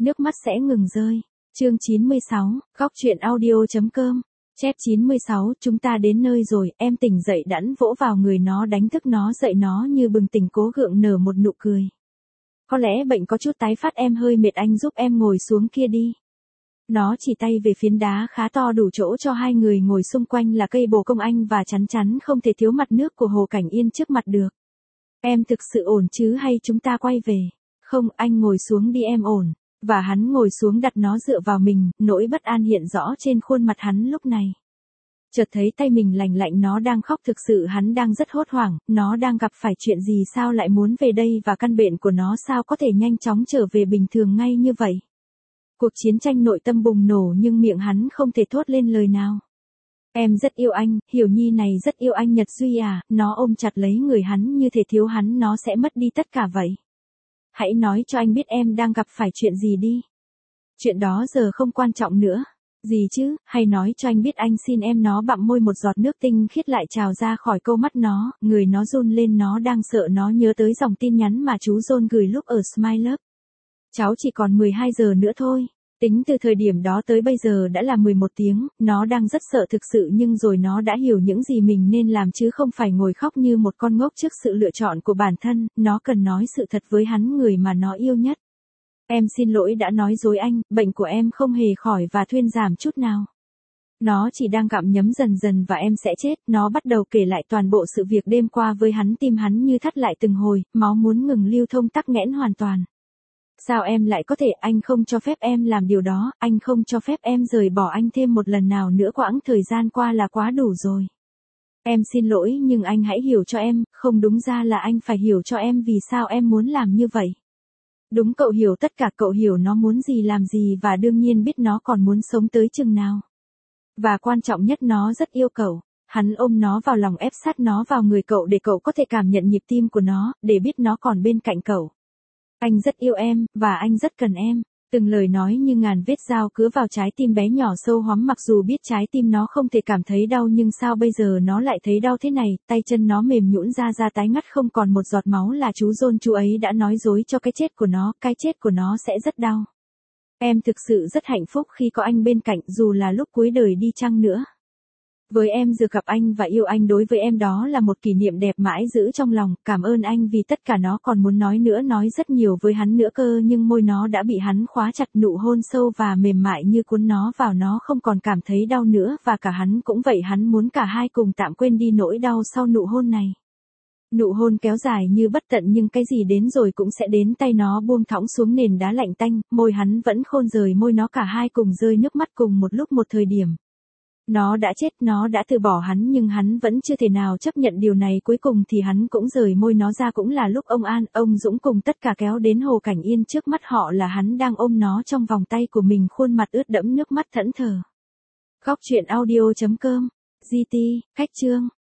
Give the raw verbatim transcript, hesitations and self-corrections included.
nước mắt sẽ ngừng rơi. Chương chín mươi sáu, Góc truyện audio.com. Chép chín mươi sáu, chúng ta đến nơi rồi, em tỉnh dậy đãn vỗ vào người nó đánh thức nó dậy nó như bừng tỉnh cố gượng nở một nụ cười. Có lẽ bệnh có chút tái phát em hơi mệt anh giúp em ngồi xuống kia đi. Nó chỉ tay về phiến đá khá to đủ chỗ cho hai người ngồi xung quanh là cây bồ công anh và chắn chắn không thể thiếu mặt nước của Hồ Cảnh Yên trước mặt được. Em thực sự ổn chứ hay chúng ta quay về? Không, anh ngồi xuống đi em ổn. Và hắn ngồi xuống đặt nó dựa vào mình, nỗi bất an hiện rõ trên khuôn mặt hắn lúc này. Chợt thấy tay mình lành lạnh nó đang khóc thực sự hắn đang rất hốt hoảng, nó đang gặp phải chuyện gì sao lại muốn về đây và căn bệnh của nó sao có thể nhanh chóng trở về bình thường ngay như vậy. Cuộc chiến tranh nội tâm bùng nổ nhưng miệng hắn không thể thốt lên lời nào. Em rất yêu anh, Hiểu Nhi này rất yêu anh Nhật Duy à, nó ôm chặt lấy người hắn như thể thiếu hắn nó sẽ mất đi tất cả vậy. Hãy nói cho anh biết em đang gặp phải chuyện gì đi. Chuyện đó giờ không quan trọng nữa. Gì chứ, hay nói cho anh biết anh xin em nó bặm môi một giọt nước tinh khiết lại trào ra khỏi câu mắt nó, người nó run lên nó đang sợ nó nhớ tới dòng tin nhắn mà chú John gửi lúc ở Smile Love. Cháu chỉ còn mười hai giờ nữa thôi. Tính từ thời điểm đó tới bây giờ đã là mười một tiếng, nó đang rất sợ thực sự nhưng rồi nó đã hiểu những gì mình nên làm chứ không phải ngồi khóc như một con ngốc trước sự lựa chọn của bản thân, nó cần nói sự thật với hắn người mà nó yêu nhất. Em xin lỗi đã nói dối anh, bệnh của em không hề khỏi và thuyên giảm chút nào. Nó chỉ đang gặm nhấm dần dần và em sẽ chết, nó bắt đầu kể lại toàn bộ sự việc đêm qua với hắn tim hắn như thắt lại từng hồi, máu muốn ngừng lưu thông tắc nghẽn hoàn toàn. Sao em lại có thể, anh không cho phép em làm điều đó, anh không cho phép em rời bỏ anh thêm một lần nào nữa quãng thời gian qua là quá đủ rồi. Em xin lỗi nhưng anh hãy hiểu cho em, không đúng ra là anh phải hiểu cho em vì sao em muốn làm như vậy. Đúng cậu hiểu tất cả cậu hiểu nó muốn gì làm gì và đương nhiên biết nó còn muốn sống tới chừng nào. Và quan trọng nhất nó rất yêu cậu. Hắn ôm nó vào lòng ép sát nó vào người cậu để cậu có thể cảm nhận nhịp tim của nó, để biết nó còn bên cạnh cậu. Anh rất yêu em, và anh rất cần em. Từng lời nói như ngàn vết dao cứa vào trái tim bé nhỏ sâu hoắm mặc dù biết trái tim nó không thể cảm thấy đau nhưng sao bây giờ nó lại thấy đau thế này, tay chân nó mềm nhũn ra ra tái ngắt không còn một giọt máu là chú John chú ấy đã nói dối cho cái chết của nó, cái chết của nó sẽ rất đau. Em thực sự rất hạnh phúc khi có anh bên cạnh dù là lúc cuối đời đi chăng nữa. Với em được gặp anh và yêu anh đối với em đó là một kỷ niệm đẹp mãi giữ trong lòng, cảm ơn anh vì tất cả nó còn muốn nói nữa nói rất nhiều với hắn nữa cơ nhưng môi nó đã bị hắn khóa chặt nụ hôn sâu và mềm mại như cuốn nó vào nó không còn cảm thấy đau nữa và cả hắn cũng vậy hắn muốn cả hai cùng tạm quên đi nỗi đau sau nụ hôn này. Nụ hôn kéo dài như bất tận nhưng cái gì đến rồi cũng sẽ đến tay nó buông thõng xuống nền đá lạnh tanh, môi hắn vẫn khôn rời môi nó cả hai cùng rơi nước mắt cùng một lúc một thời điểm. Nó đã chết, nó đã từ bỏ hắn nhưng hắn vẫn chưa thể nào chấp nhận điều này cuối cùng thì hắn cũng rời môi nó ra cũng là lúc ông An, ông Dũng cùng tất cả kéo đến Hồ Cảnh Yên trước mắt họ là hắn đang ôm nó trong vòng tay của mình khuôn mặt ướt đẫm nước mắt thẫn thờ. Góc truyện audio.com, giê tê, Khách chương.